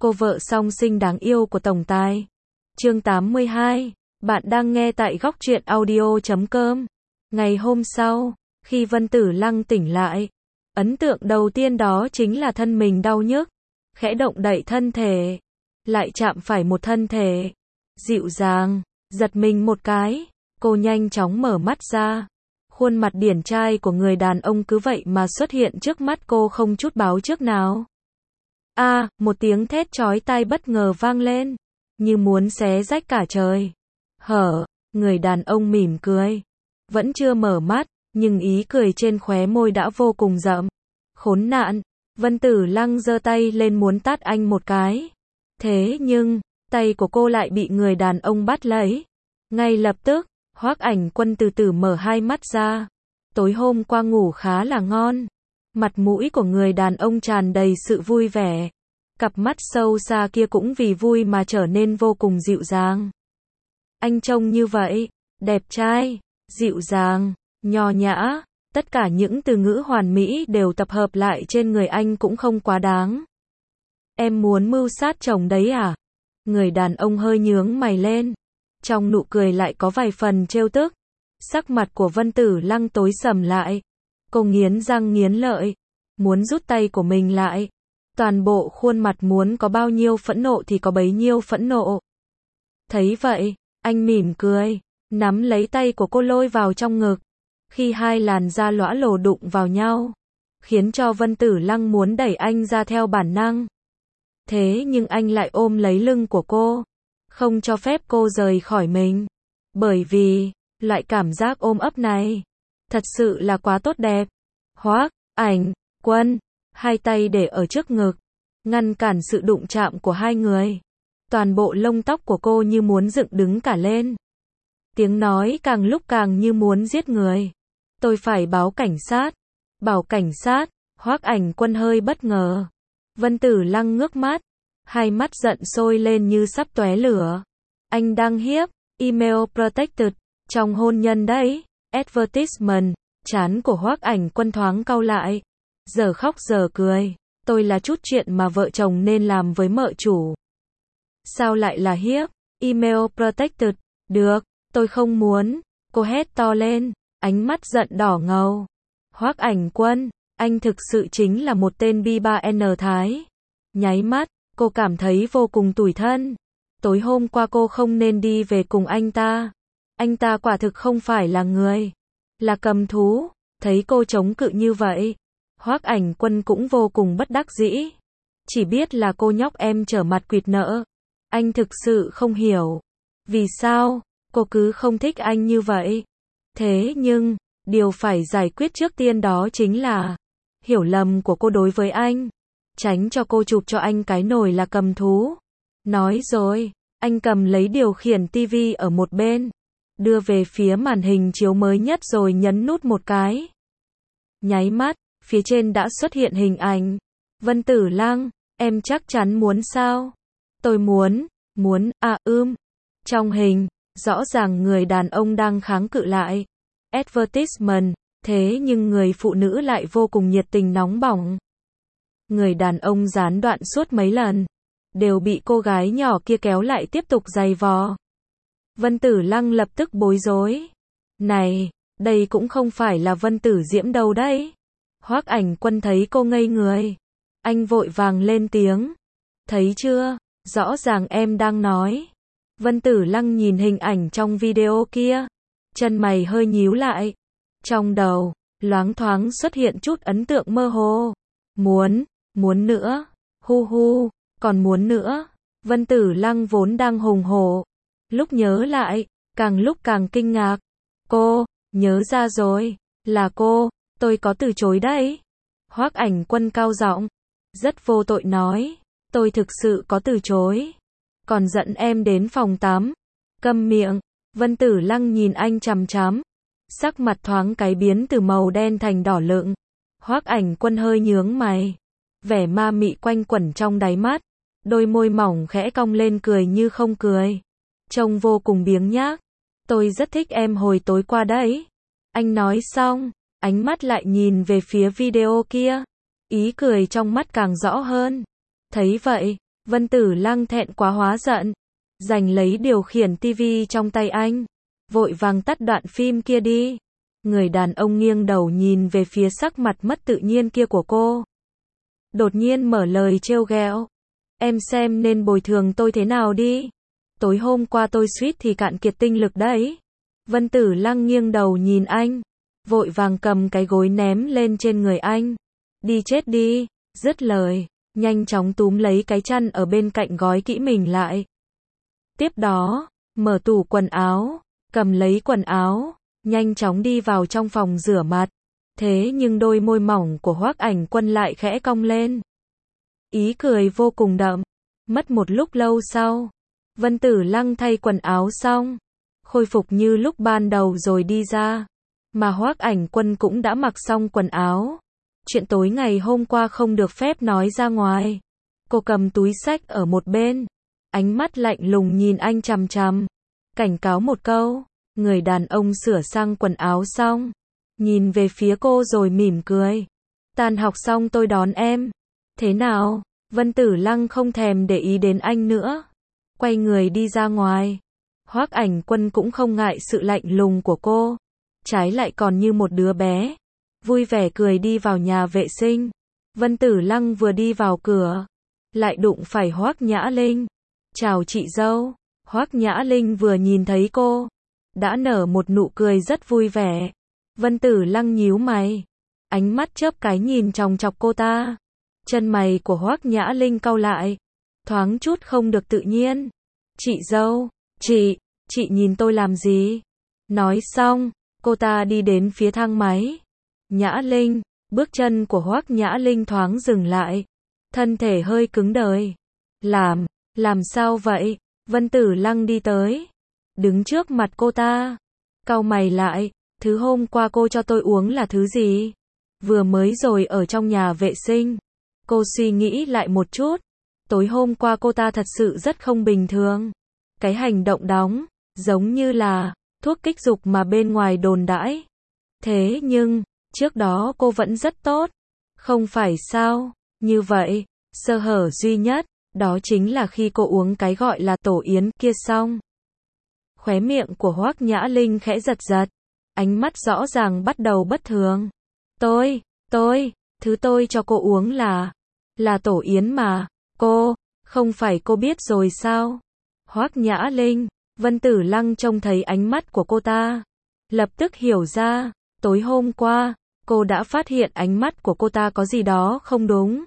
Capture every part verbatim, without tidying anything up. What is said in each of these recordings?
cô vợ song sinh đáng yêu của tổng tài. Chương tám mươi hai, bạn đang nghe tại góc truyện audio chấm com. Ngày hôm sau, khi Vân Tử Lăng tỉnh lại, ấn tượng đầu tiên đó chính là thân mình đau nhức, khẽ động đậy thân thể, lại chạm phải một thân thể dịu dàng, giật mình một cái, cô nhanh chóng mở mắt ra. Khuôn mặt điển trai của người đàn ông cứ vậy mà xuất hiện trước mắt cô không chút báo trước nào. A, à, một tiếng thét chói tai bất ngờ vang lên, như muốn xé rách cả trời. Hở, người đàn ông mỉm cười, vẫn chưa mở mắt, nhưng ý cười trên khóe môi đã vô cùng rậm. Khốn nạn, Vân Tử Lăng giơ tay lên muốn tát anh một cái. Thế nhưng, tay của cô lại bị người đàn ông bắt lấy. Ngay lập tức, Hoắc Ảnh Quân từ từ mở hai mắt ra. Tối hôm qua ngủ khá là ngon. Mặt mũi của người đàn ông tràn đầy sự vui vẻ. Cặp mắt sâu xa kia cũng vì vui mà trở nên vô cùng dịu dàng. Anh trông như vậy, đẹp trai, dịu dàng, nho nhã, tất cả những từ ngữ hoàn mỹ đều tập hợp lại trên người anh cũng không quá đáng. Em muốn mưu sát chồng đấy à? Người đàn ông hơi nhướng mày lên. Trong nụ cười lại có vài phần trêu tức. Sắc mặt của Vân Tử Lăng tối sầm lại. Cô nghiến răng nghiến lợi, muốn rút tay của mình lại. Toàn bộ khuôn mặt muốn có bao nhiêu phẫn nộ thì có bấy nhiêu phẫn nộ. Thấy vậy, anh mỉm cười, nắm lấy tay của cô lôi vào trong ngực. Khi hai làn da lõa lồ đụng vào nhau, khiến cho Vân Tử Lăng muốn đẩy anh ra theo bản năng. Thế nhưng anh lại ôm lấy lưng của cô, không cho phép cô rời khỏi mình. Bởi vì, loại cảm giác ôm ấp này, thật sự là quá tốt đẹp. Hoắc Ảnh Quân, hai tay để ở trước ngực, ngăn cản sự đụng chạm của hai người. Toàn bộ lông tóc của cô như muốn dựng đứng cả lên. Tiếng nói càng lúc càng như muốn giết người. Tôi phải báo cảnh sát. Bảo cảnh sát, Hoắc Ảnh Quân hơi bất ngờ. Vân Tử Lăng ngước mắt, hai mắt giận sôi lên như sắp tóe lửa. Anh đang hiếp, email protected, trong hôn nhân đấy, advertisement, trán của Hoắc Ảnh Quân thoáng cau lại. Giờ khóc giờ cười, tôi là chút chuyện mà vợ chồng nên làm với mợ chủ. Sao lại là hiếp, email protected, được, tôi không muốn, cô hét to lên, ánh mắt giận đỏ ngầu. Hoắc Ảnh Quân, anh thực sự chính là một tên bi ba en thái. Nháy mắt, cô cảm thấy vô cùng tủi thân. Tối hôm qua cô không nên đi về cùng anh ta. Anh ta quả thực không phải là người, là cầm thú. Thấy cô chống cự như vậy, Hoắc Ảnh Quân cũng vô cùng bất đắc dĩ. Chỉ biết là cô nhóc em trở mặt quỵt nợ. Anh thực sự không hiểu, vì sao cô cứ không thích anh như vậy. Thế nhưng, điều phải giải quyết trước tiên đó chính là hiểu lầm của cô đối với anh. Tránh cho cô chụp cho anh cái nồi là cầm thú. Nói rồi, anh cầm lấy điều khiển tivi ở một bên, đưa về phía màn hình chiếu mới nhất rồi nhấn nút một cái. Nháy mắt, phía trên đã xuất hiện hình ảnh. Vân Tử Lăng, em chắc chắn muốn sao? Tôi muốn, muốn, à ưm. Trong hình, rõ ràng người đàn ông đang kháng cự lại. Advertisement, thế nhưng người phụ nữ lại vô cùng nhiệt tình nóng bỏng. Người đàn ông gián đoạn suốt mấy lần, đều bị cô gái nhỏ kia kéo lại tiếp tục giày vò. Vân Tử Lăng lập tức bối rối. Này, đây cũng không phải là Vân Tử Diễm đâu đấy. Hoắc Ảnh Quân thấy cô ngây người. Anh vội vàng lên tiếng. Thấy chưa, rõ ràng em đang nói. Vân Tử Lăng nhìn hình ảnh trong video kia. Chân mày hơi nhíu lại. Trong đầu, loáng thoáng xuất hiện chút ấn tượng mơ hồ. Muốn, muốn nữa. Hu hu, còn muốn nữa. Vân Tử Lăng vốn đang hùng hổ. Lúc nhớ lại, càng lúc càng kinh ngạc. Cô, nhớ ra rồi. Là cô, tôi có từ chối đấy. Hoắc Ảnh Quân cao giọng, rất vô tội nói. Tôi thực sự có từ chối. Còn dẫn em đến phòng tắm. Câm miệng. Vân Tử Lăng nhìn anh chằm chằm. Sắc mặt thoáng cái biến từ màu đen thành đỏ lựng. Hoắc Ảnh Quân hơi nhướng mày. Vẻ ma mị quanh quẩn trong đáy mắt. Đôi môi mỏng khẽ cong lên cười như không cười. Trông vô cùng biếng nhác. Tôi rất thích em hồi tối qua đấy. Anh nói xong, ánh mắt lại nhìn về phía video kia. Ý cười trong mắt càng rõ hơn. Thấy vậy, Vân Tử Lăng thẹn quá hóa giận, giành lấy điều khiển tivi trong tay anh, vội vàng tắt đoạn phim kia đi. Người đàn ông nghiêng đầu nhìn về phía sắc mặt mất tự nhiên kia của cô. Đột nhiên mở lời trêu ghẹo. Em xem nên bồi thường tôi thế nào đi. Tối hôm qua tôi suýt thì cạn kiệt tinh lực đấy. Vân Tử Lăng nghiêng đầu nhìn anh, vội vàng cầm cái gối ném lên trên người anh. Đi chết đi, dứt lời, nhanh chóng túm lấy cái chăn ở bên cạnh gói kỹ mình lại. Tiếp đó, mở tủ quần áo, cầm lấy quần áo, nhanh chóng đi vào trong phòng rửa mặt. Thế nhưng đôi môi mỏng của Hoắc Ảnh Quân lại khẽ cong lên. Ý cười vô cùng đậm. Mất một lúc lâu sau, Vân Tử Lăng thay quần áo xong, khôi phục như lúc ban đầu rồi đi ra. Mà Hoắc Ảnh Quân cũng đã mặc xong quần áo. Chuyện tối ngày hôm qua không được phép nói ra ngoài. Cô cầm túi xách ở một bên, ánh mắt lạnh lùng nhìn anh chằm chằm, cảnh cáo một câu. Người đàn ông sửa sang quần áo xong, nhìn về phía cô rồi mỉm cười. Tan học xong tôi đón em. Thế nào? Vân Tử Lăng không thèm để ý đến anh nữa, quay người đi ra ngoài. Hoắc Ảnh Quân cũng không ngại sự lạnh lùng của cô, trái lại còn như một đứa bé, vui vẻ cười đi vào nhà vệ sinh. Vân Tử Lăng vừa đi vào cửa, lại đụng phải Hoắc Nhã Linh. Chào chị dâu. Hoắc Nhã Linh vừa nhìn thấy cô, đã nở một nụ cười rất vui vẻ. Vân Tử Lăng nhíu mày, ánh mắt chớp cái nhìn chòng chọc cô ta. Chân mày của Hoắc Nhã Linh cau lại, thoáng chút không được tự nhiên. Chị dâu, chị, chị nhìn tôi làm gì? Nói xong, cô ta đi đến phía thang máy. Nhã Linh, bước chân của Hoắc Nhã Linh thoáng dừng lại, thân thể hơi cứng đờ. Làm, làm sao vậy? Vân Tử Lăng đi tới, đứng trước mặt cô ta, cau mày lại. Thứ hôm qua cô cho tôi uống là thứ gì? Vừa mới rồi ở trong nhà vệ sinh. Cô suy nghĩ lại một chút. Tối hôm qua cô ta thật sự rất không bình thường. Cái hành động đóng, giống như là thuốc kích dục mà bên ngoài đồn đãi. Thế nhưng, trước đó cô vẫn rất tốt. Không phải sao? Như vậy, sơ hở duy nhất, đó chính là khi cô uống cái gọi là tổ yến kia xong. Khóe miệng của Hoắc Nhã Linh khẽ giật giật. Ánh mắt rõ ràng bắt đầu bất thường. Tôi, tôi, thứ tôi cho cô uống là, là tổ yến mà. Cô, không phải cô biết rồi sao? Hoắc Nhã Linh, Vân Tử Lăng trông thấy ánh mắt của cô ta, lập tức hiểu ra, tối hôm qua, cô đã phát hiện ánh mắt của cô ta có gì đó không đúng.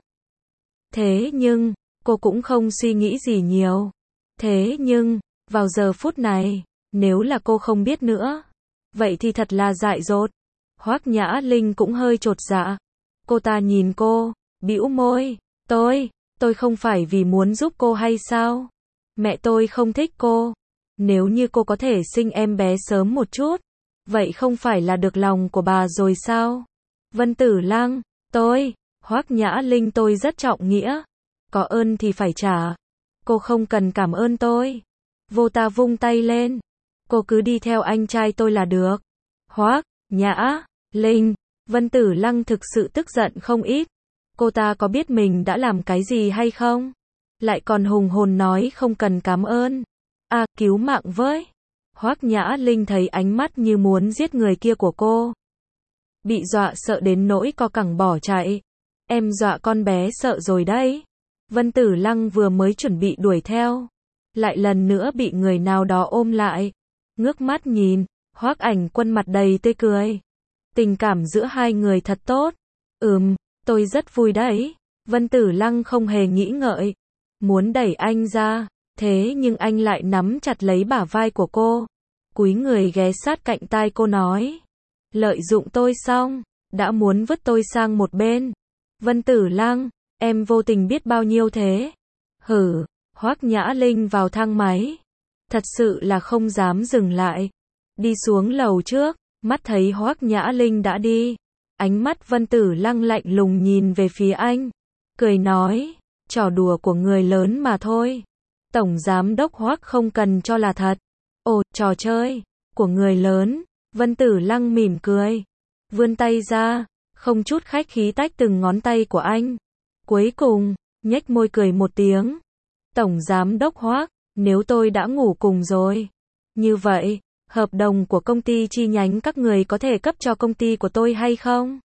Thế nhưng, cô cũng không suy nghĩ gì nhiều. Thế nhưng, vào giờ phút này, nếu là cô không biết nữa, vậy thì thật là dại dột. Hoắc Nhã Linh cũng hơi chột dạ. Cô ta nhìn cô, bĩu môi. Tôi, tôi không phải vì muốn giúp cô hay sao? Mẹ tôi không thích cô. Nếu như cô có thể sinh em bé sớm một chút, vậy không phải là được lòng của bà rồi sao? Vân Tử Lăng, tôi, Hoắc Nhã Linh tôi rất trọng nghĩa. Có ơn thì phải trả. Cô không cần cảm ơn tôi. Vô ta vung tay lên. Cô cứ đi theo anh trai tôi là được. Hoắc Nhã Linh, Vân Tử Lăng thực sự tức giận không ít. Cô ta có biết mình đã làm cái gì hay không? Lại còn hùng hồn nói không cần cảm ơn. À, cứu mạng với. Hoắc Nhã Linh thấy ánh mắt như muốn giết người kia của cô, bị dọa sợ đến nỗi co cẳng bỏ chạy. Em dọa con bé sợ rồi đấy. Vân Tử Lăng vừa mới chuẩn bị đuổi theo, lại lần nữa bị người nào đó ôm lại. Ngước mắt nhìn, Hoắc Ảnh Quân mặt đầy tươi cười. Tình cảm giữa hai người thật tốt. Ừm, tôi rất vui đấy. Vân Tử Lăng không hề nghĩ ngợi, muốn đẩy anh ra, thế nhưng anh lại nắm chặt lấy bả vai của cô, cúi người ghé sát cạnh tai cô nói. Lợi dụng tôi xong, đã muốn vứt tôi sang một bên. Vân Tử Lăng, em vô tình biết bao nhiêu thế. Hử, Hoắc Nhã Linh vào thang máy. Thật sự là không dám dừng lại. Đi xuống lầu trước, mắt thấy Hoắc Nhã Linh đã đi. Ánh mắt Vân Tử Lăng lạnh lùng nhìn về phía anh. Cười nói, trò đùa của người lớn mà thôi. Tổng giám đốc Hoắc không cần cho là thật. Ồ, trò chơi của người lớn. Vân Tử Lăng mỉm cười, vươn tay ra, không chút khách khí tách từng ngón tay của anh. Cuối cùng, nhếch môi cười một tiếng. Tổng Giám đốc Hoác, nếu tôi đã ngủ cùng rồi. Như vậy, hợp đồng của công ty chi nhánh các người có thể cấp cho công ty của tôi hay không?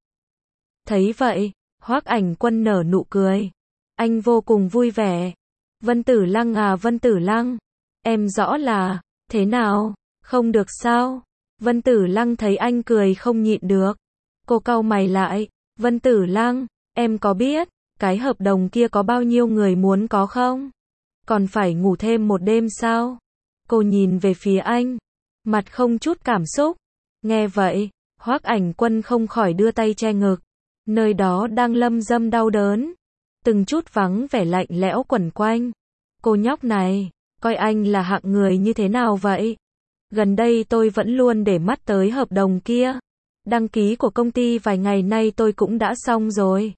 Thấy vậy, Hoác Ảnh Quân nở nụ cười. Anh vô cùng vui vẻ. Vân Tử Lăng à Vân Tử Lăng, em rõ là, thế nào, không được sao? Vân Tử Lăng thấy anh cười không nhịn được. Cô cau mày lại, Vân Tử Lăng, em có biết, cái hợp đồng kia có bao nhiêu người muốn có không? Còn phải ngủ thêm một đêm sao? Cô nhìn về phía anh, mặt không chút cảm xúc. Nghe vậy, Hoác Ảnh Quân không khỏi đưa tay che ngực. Nơi đó đang lâm dâm đau đớn. Từng chút vắng vẻ lạnh lẽo quẩn quanh. Cô nhóc này, coi anh là hạng người như thế nào vậy? Gần đây tôi vẫn luôn để mắt tới hợp đồng kia. Đăng ký của công ty vài ngày nay tôi cũng đã xong rồi.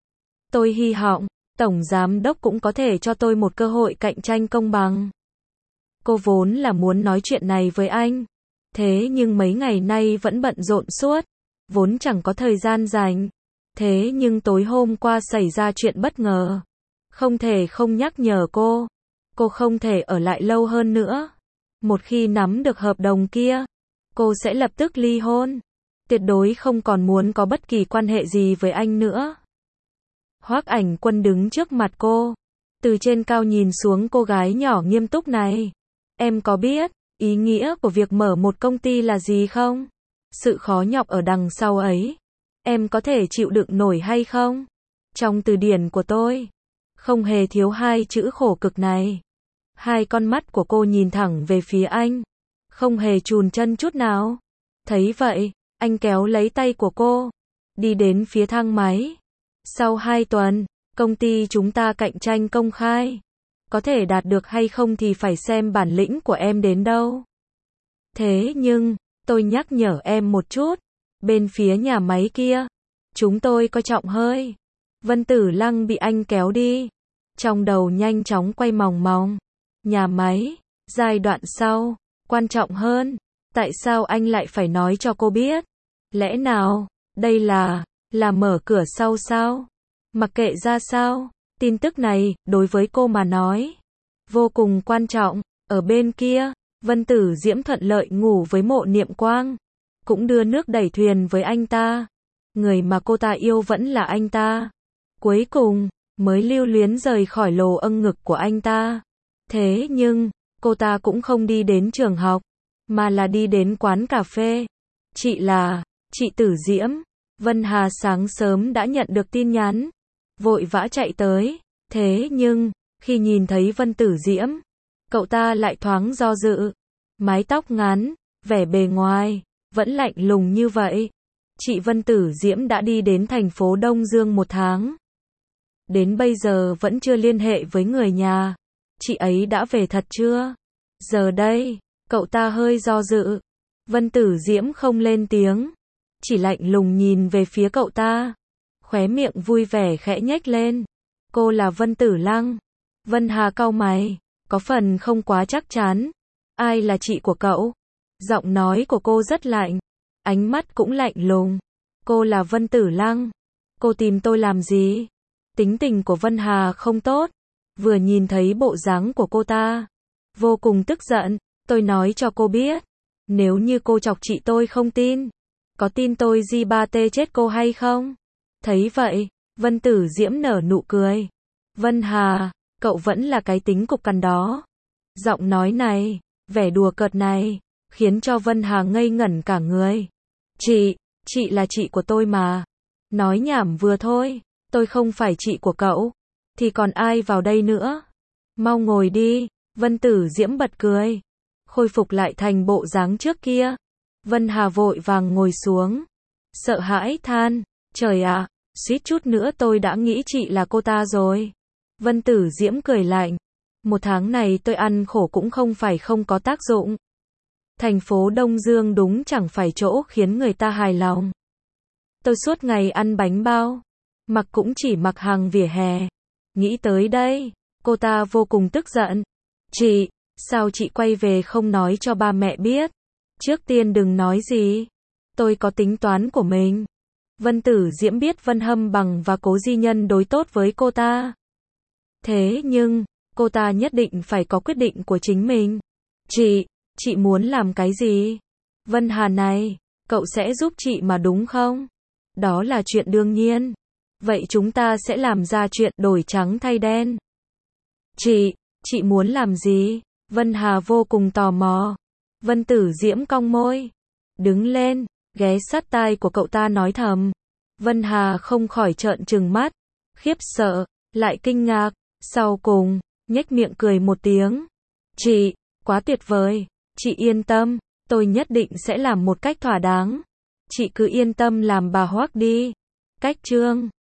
Tôi hy vọng, Tổng Giám đốc cũng có thể cho tôi một cơ hội cạnh tranh công bằng. Cô vốn là muốn nói chuyện này với anh. Thế nhưng mấy ngày nay vẫn bận rộn suốt. Vốn chẳng có thời gian rảnh. Thế nhưng tối hôm qua xảy ra chuyện bất ngờ. Không thể không nhắc nhở cô. Cô không thể ở lại lâu hơn nữa. Một khi nắm được hợp đồng kia, cô sẽ lập tức ly hôn. Tuyệt đối không còn muốn có bất kỳ quan hệ gì với anh nữa. Hoác Ảnh Quân đứng trước mặt cô. Từ trên cao nhìn xuống cô gái nhỏ nghiêm túc này. Em có biết, ý nghĩa của việc mở một công ty là gì không? Sự khó nhọc ở đằng sau ấy. Em có thể chịu đựng nổi hay không? Trong từ điển của tôi, không hề thiếu hai chữ khổ cực này. Hai con mắt của cô nhìn thẳng về phía anh. Không hề chùn chân chút nào. Thấy vậy, anh kéo lấy tay của cô. Đi đến phía thang máy. Sau hai tuần, công ty chúng ta cạnh tranh công khai. Có thể đạt được hay không thì phải xem bản lĩnh của em đến đâu. Thế nhưng, tôi nhắc nhở em một chút. Bên phía nhà máy kia, chúng tôi coi trọng hơi. Vân Tử Lăng bị anh kéo đi. Trong đầu nhanh chóng quay mòng mòng. Nhà máy, giai đoạn sau, quan trọng hơn. Tại sao anh lại phải nói cho cô biết? Lẽ nào, đây là, là mở cửa sau sao? Mặc kệ ra sao, tin tức này, đối với cô mà nói, vô cùng quan trọng. Ở bên kia, Vân Tử Diễm thuận lợi ngủ với Mộ Niệm Quang. Cũng đưa nước đẩy thuyền với anh ta. Người mà cô ta yêu vẫn là anh ta. Cuối cùng, mới lưu luyến rời khỏi lồ âng ngực của anh ta. Thế nhưng, cô ta cũng không đi đến trường học, mà là đi đến quán cà phê. Chị là, chị Tử Diễm. Vân Hà sáng sớm đã nhận được tin nhắn. Vội vã chạy tới. Thế nhưng, khi nhìn thấy Vân Tử Diễm, cậu ta lại thoáng do dự. Mái tóc ngắn, vẻ bề ngoài, vẫn lạnh lùng như vậy. Chị Vân Tử Diễm đã đi đến thành phố Đông Dương một tháng. Đến bây giờ vẫn chưa liên hệ với người nhà. Chị ấy đã về thật chưa? Giờ đây, cậu ta hơi do dự. Vân Tử Diễm không lên tiếng. Chỉ lạnh lùng nhìn về phía cậu ta. Khóe miệng vui vẻ khẽ nhếch lên. Cô là Vân Tử Lăng. Vân Hà cau mày. Có phần không quá chắc chắn. Ai là chị của cậu? Giọng nói của cô rất lạnh. Ánh mắt cũng lạnh lùng. Cô là Vân Tử Lăng. Cô tìm tôi làm gì? Tính tình của Vân Hà không tốt. Vừa nhìn thấy bộ dáng của cô ta, vô cùng tức giận. Tôi nói cho cô biết, nếu như cô chọc chị tôi không tin, có tin tôi gi ba tê chết cô hay không? Thấy vậy, Vân Tử Diễm nở nụ cười. Vân Hà, cậu vẫn là cái tính cục cằn đó. Giọng nói này, vẻ đùa cợt này, khiến cho Vân Hà ngây ngẩn cả người. Chị, chị là chị của tôi mà. Nói nhảm vừa thôi, tôi không phải chị của cậu. Thì còn ai vào đây nữa? Mau ngồi đi. Vân Tử Diễm bật cười. Khôi phục lại thành bộ dáng trước kia. Vân Hà vội vàng ngồi xuống. Sợ hãi than. Trời ạ, suýt chút nữa tôi đã nghĩ chị là cô ta rồi. Vân Tử Diễm cười lạnh. Một tháng này tôi ăn khổ cũng không phải không có tác dụng. Thành phố Đông Dương đúng chẳng phải chỗ khiến người ta hài lòng. Tôi suốt ngày ăn bánh bao. Mặc cũng chỉ mặc hàng vỉa hè. Nghĩ tới đây, cô ta vô cùng tức giận. Chị, sao chị quay về không nói cho ba mẹ biết? Trước tiên đừng nói gì. Tôi có tính toán của mình. Vân Tử Diễm biết Vân Hâm Bằng và Cố Di Nhân đối tốt với cô ta. Thế nhưng, Cô ta nhất định phải có quyết định của chính mình. Chị, chị muốn làm cái gì? Vân Hà này, cậu sẽ giúp chị mà đúng không? Đó là chuyện đương nhiên. Vậy chúng ta sẽ làm ra chuyện đổi trắng thay đen. Chị, chị muốn làm gì? Vân Hà vô cùng tò mò. Vân Tử Diễm cong môi. Đứng lên, ghé sát tai của cậu ta nói thầm. Vân Hà không khỏi trợn trừng mắt. Khiếp sợ, lại kinh ngạc. Sau cùng, nhếch miệng cười một tiếng. Chị, quá tuyệt vời. Chị yên tâm, tôi nhất định sẽ làm một cách thỏa đáng. Chị cứ yên tâm làm bà Hoắc đi. Cách chương